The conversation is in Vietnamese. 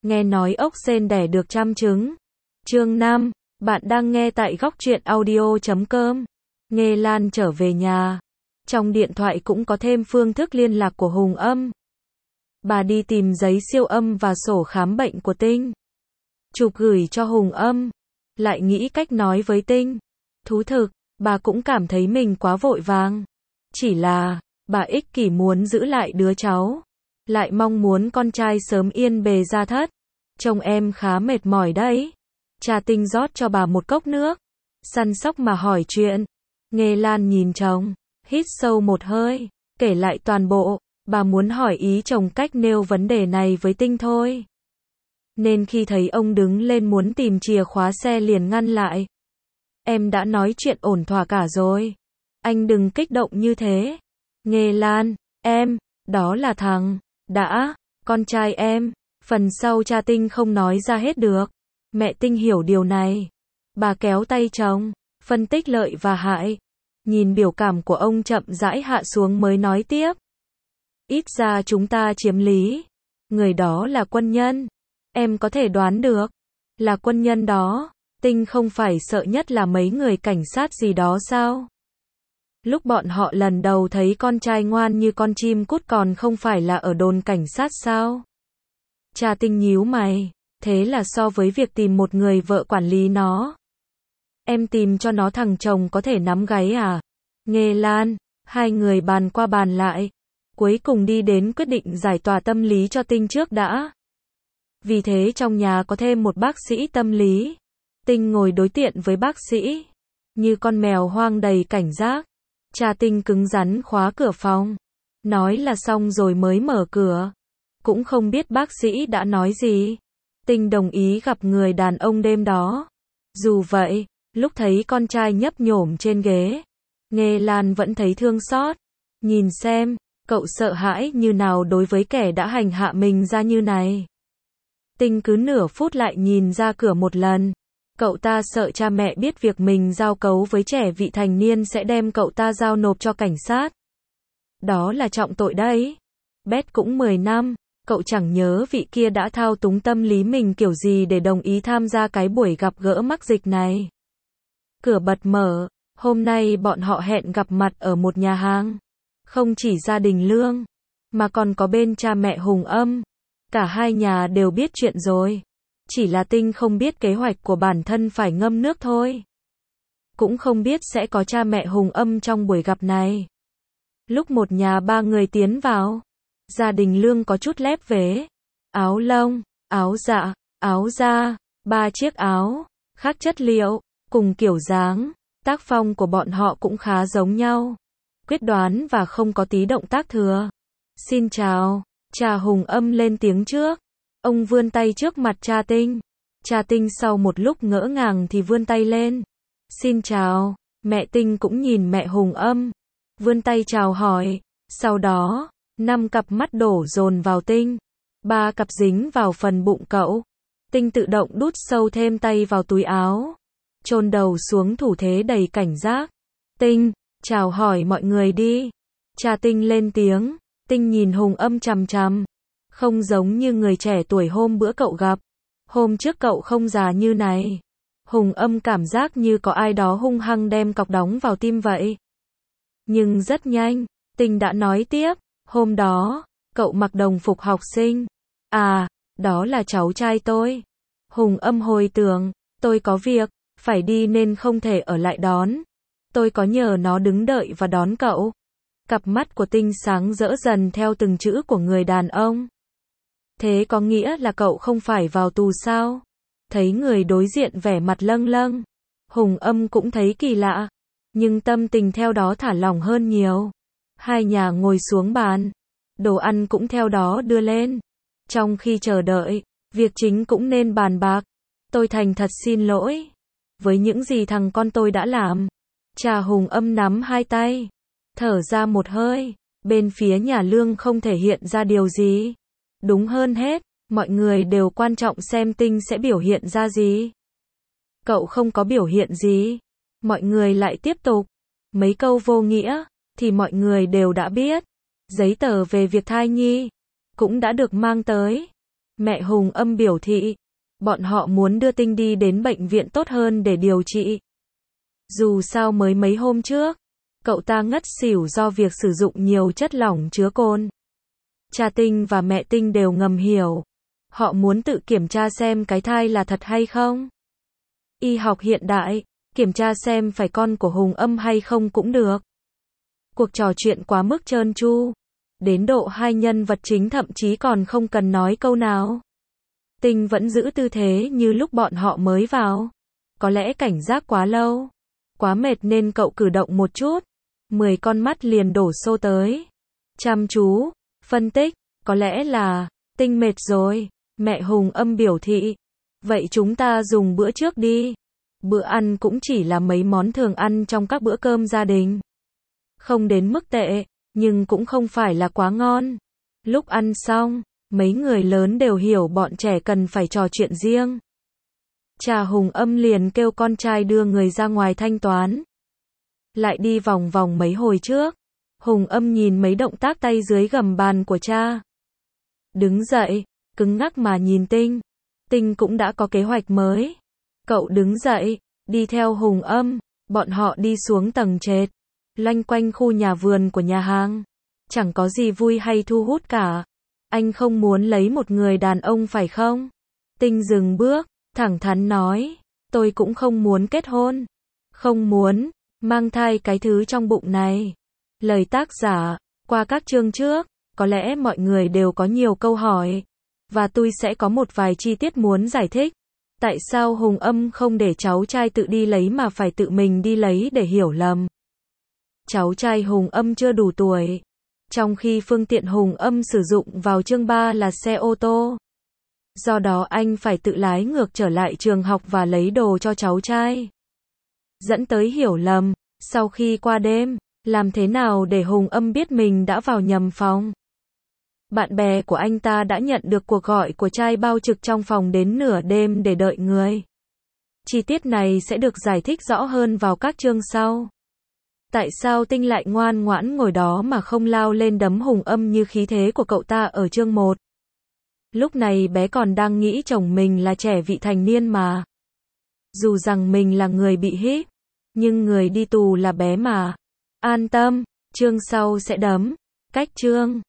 nghe nói ốc sên đẻ được trăm trứng. Chương 5, bạn đang nghe tại góc truyện audio.com. Nghe Lan trở về nhà. Trong điện thoại cũng có thêm phương thức liên lạc của Hùng Âm. Bà đi tìm giấy siêu âm và sổ khám bệnh của Tinh. Chụp gửi cho Hùng Âm. Lại nghĩ cách nói với Tinh. Thú thực, bà cũng cảm thấy mình quá vội vàng. Chỉ là, bà ích kỷ muốn giữ lại đứa cháu. Lại mong muốn con trai sớm yên bề gia thất. Chồng em khá mệt mỏi đấy. Cha Tinh rót cho bà một cốc nước. Săn sóc mà hỏi chuyện. Nghe Lan nhìn chồng, hít sâu một hơi, kể lại toàn bộ. Bà muốn hỏi ý chồng cách nêu vấn đề này với Tinh thôi. Nên khi thấy ông đứng lên muốn tìm chìa khóa xe liền ngăn lại. Em đã nói chuyện ổn thỏa cả rồi. Anh đừng kích động như thế. Nghe Lan, em, đó là thằng, con trai em. Phần sau cha Tinh không nói ra hết được. Mẹ Tinh hiểu điều này. Bà kéo tay chồng, phân tích lợi và hại. Nhìn biểu cảm của ông chậm rãi hạ xuống mới nói tiếp. Ít ra chúng ta chiếm lý. Người đó là quân nhân. Em có thể đoán được. Là quân nhân đó. Tinh không phải sợ nhất là mấy người cảnh sát gì đó sao? Lúc bọn họ lần đầu thấy con trai ngoan như con chim cút còn không phải là ở đồn cảnh sát sao? Cha Tinh nhíu mày. Thế là so với việc tìm một người vợ quản lý nó. Em tìm cho nó thằng chồng có thể nắm gáy à? Nghe Lan, hai người bàn qua bàn lại. Cuối cùng đi đến quyết định giải tỏa tâm lý cho Tinh trước đã. Vì thế trong nhà có thêm một bác sĩ tâm lý. Tinh ngồi đối diện với bác sĩ. Như con mèo hoang đầy cảnh giác. Cha Tinh cứng rắn khóa cửa phòng. Nói là xong rồi mới mở cửa. Cũng không biết bác sĩ đã nói gì. Tinh đồng ý gặp người đàn ông đêm đó. Dù vậy, lúc thấy con trai nhấp nhổm trên ghế, Nghe Lan vẫn thấy thương xót. Nhìn xem, cậu sợ hãi như nào đối với kẻ đã hành hạ mình ra như này. Tinh cứ nửa phút lại nhìn ra cửa một lần. Cậu ta sợ cha mẹ biết việc mình giao cấu với trẻ vị thành niên sẽ đem cậu ta giao nộp cho cảnh sát. Đó là trọng tội đấy. Bét cũng 10 năm. Cậu chẳng nhớ vị kia đã thao túng tâm lý mình kiểu gì để đồng ý tham gia cái buổi gặp gỡ mắc dịch này. Cửa bật mở, hôm nay bọn họ hẹn gặp mặt ở một nhà hàng. Không chỉ gia đình Lương, mà còn có bên cha mẹ Hùng Âm. Cả hai nhà đều biết chuyện rồi. Chỉ là Tinh không biết kế hoạch của bản thân phải ngâm nước thôi. Cũng không biết sẽ có cha mẹ Hùng Âm trong buổi gặp này. Lúc một nhà ba người tiến vào. Gia đình Lương có chút lép vế. Áo lông, áo dạ, áo da, 3 chiếc áo, khác chất liệu, cùng kiểu dáng, tác phong của bọn họ cũng khá giống nhau. Quyết đoán và không có tí động tác thừa. Xin chào, cha Hùng Âm lên tiếng trước. Ông vươn tay trước mặt cha Tinh. Cha Tinh sau một lúc ngỡ ngàng thì vươn tay lên. Xin chào, mẹ Tinh cũng nhìn mẹ Hùng Âm. Vươn tay chào hỏi. Sau đó, 5 cặp mắt đổ dồn vào Tinh. 3 cặp dính vào phần bụng cậu. Tinh tự động đút sâu thêm tay vào túi áo. Chôn đầu xuống thủ thế đầy cảnh giác. Tinh, chào hỏi mọi người đi. Cha Tinh lên tiếng. Tinh nhìn Hùng Âm chằm chằm. Không giống như người trẻ tuổi hôm bữa cậu gặp. Hôm trước cậu không già như này. Hùng Âm cảm giác như có ai đó hung hăng đem cọc đóng vào tim vậy. Nhưng rất nhanh, Tinh đã nói tiếp. Hôm đó, cậu mặc đồng phục học sinh. À, đó là cháu trai tôi. Hùng Âm hồi tưởng, tôi có việc, phải đi nên không thể ở lại đón. Tôi có nhờ nó đứng đợi và đón cậu. Cặp mắt của Tinh sáng rỡ dần theo từng chữ của người đàn ông. Thế có nghĩa là cậu không phải vào tù sao? Thấy người đối diện vẻ mặt lâng lâng. Hùng Âm cũng thấy kỳ lạ. Nhưng tâm tình theo đó thả lỏng hơn nhiều. Hai nhà ngồi xuống bàn. Đồ ăn cũng theo đó đưa lên. Trong khi chờ đợi, việc chính cũng nên bàn bạc. Tôi thành thật xin lỗi. Với những gì thằng con tôi đã làm. Cha Hùng Âm nắm hai tay. Thở ra một hơi. Bên phía nhà Lương không thể hiện ra điều gì. Đúng hơn hết, mọi người đều quan trọng xem Tinh sẽ biểu hiện ra gì. Cậu không có biểu hiện gì. Mọi người lại tiếp tục. Mấy câu vô nghĩa thì mọi người đều đã biết. Giấy tờ về việc thai nhi cũng đã được mang tới. Mẹ Hùng Âm biểu thị, bọn họ muốn đưa Tinh đi đến bệnh viện tốt hơn để điều trị. Dù sao mới mấy hôm trước, cậu ta ngất xỉu do việc sử dụng nhiều chất lỏng chứa cồn. Cha Tinh và mẹ Tinh đều ngầm hiểu. Họ muốn tự kiểm tra xem cái thai là thật hay không. Y học hiện đại, kiểm tra xem phải con của Hùng Âm hay không cũng được. Cuộc trò chuyện quá mức trơn tru, đến độ hai nhân vật chính thậm chí còn không cần nói câu nào. Tinh vẫn giữ tư thế như lúc bọn họ mới vào. Có lẽ cảnh giác quá lâu, quá mệt nên cậu cử động một chút, 10 con mắt liền đổ xô tới. Chăm chú, phân tích, có lẽ là, Tinh mệt rồi, mẹ Hùng Âm biểu thị. Vậy chúng ta dùng bữa trước đi. Bữa ăn cũng chỉ là mấy món thường ăn trong các bữa cơm gia đình. Không đến mức tệ, nhưng cũng không phải là quá ngon. Lúc ăn xong, mấy người lớn đều hiểu bọn trẻ cần phải trò chuyện riêng. Cha Hùng Âm liền kêu con trai đưa người ra ngoài thanh toán. Lại đi vòng vòng mấy hồi trước. Hùng Âm nhìn mấy động tác tay dưới gầm bàn của cha. Đứng dậy, cứng ngắc mà nhìn Tinh. Tinh cũng đã có kế hoạch mới. Cậu đứng dậy, đi theo Hùng Âm. Bọn họ đi xuống tầng trệt, loanh quanh khu nhà vườn của nhà hàng. Chẳng có gì vui hay thu hút cả. Anh không muốn lấy một người đàn ông phải không? Tinh dừng bước, thẳng thắn nói. Tôi cũng không muốn kết hôn. Không muốn mang thai cái thứ trong bụng này. Lời tác giả, qua các chương trước, có lẽ mọi người đều có nhiều câu hỏi. Và tôi sẽ có một vài chi tiết muốn giải thích. Tại sao Hùng Âm không để cháu trai tự đi lấy mà phải tự mình đi lấy để hiểu lầm? Cháu trai Hùng Âm chưa đủ tuổi. Trong khi phương tiện Hùng Âm sử dụng vào chương 3 là xe ô tô. Do đó anh phải tự lái ngược trở lại trường học và lấy đồ cho cháu trai. Dẫn tới hiểu lầm, sau khi qua đêm, làm thế nào để Hùng Âm biết mình đã vào nhầm phòng? Bạn bè của anh ta đã nhận được cuộc gọi của trai bao trực trong phòng đến nửa đêm để đợi người. Chi tiết này sẽ được giải thích rõ hơn vào các chương sau. Tại sao Tinh lại ngoan ngoãn ngồi đó mà không lao lên đấm Hùng Âm như khí thế của cậu ta ở chương 1? Lúc này bé còn đang nghĩ chồng mình là trẻ vị thành niên mà. Dù rằng mình là người bị hít, nhưng người đi tù là bé mà. An tâm, chương sau sẽ đấm. Cách chương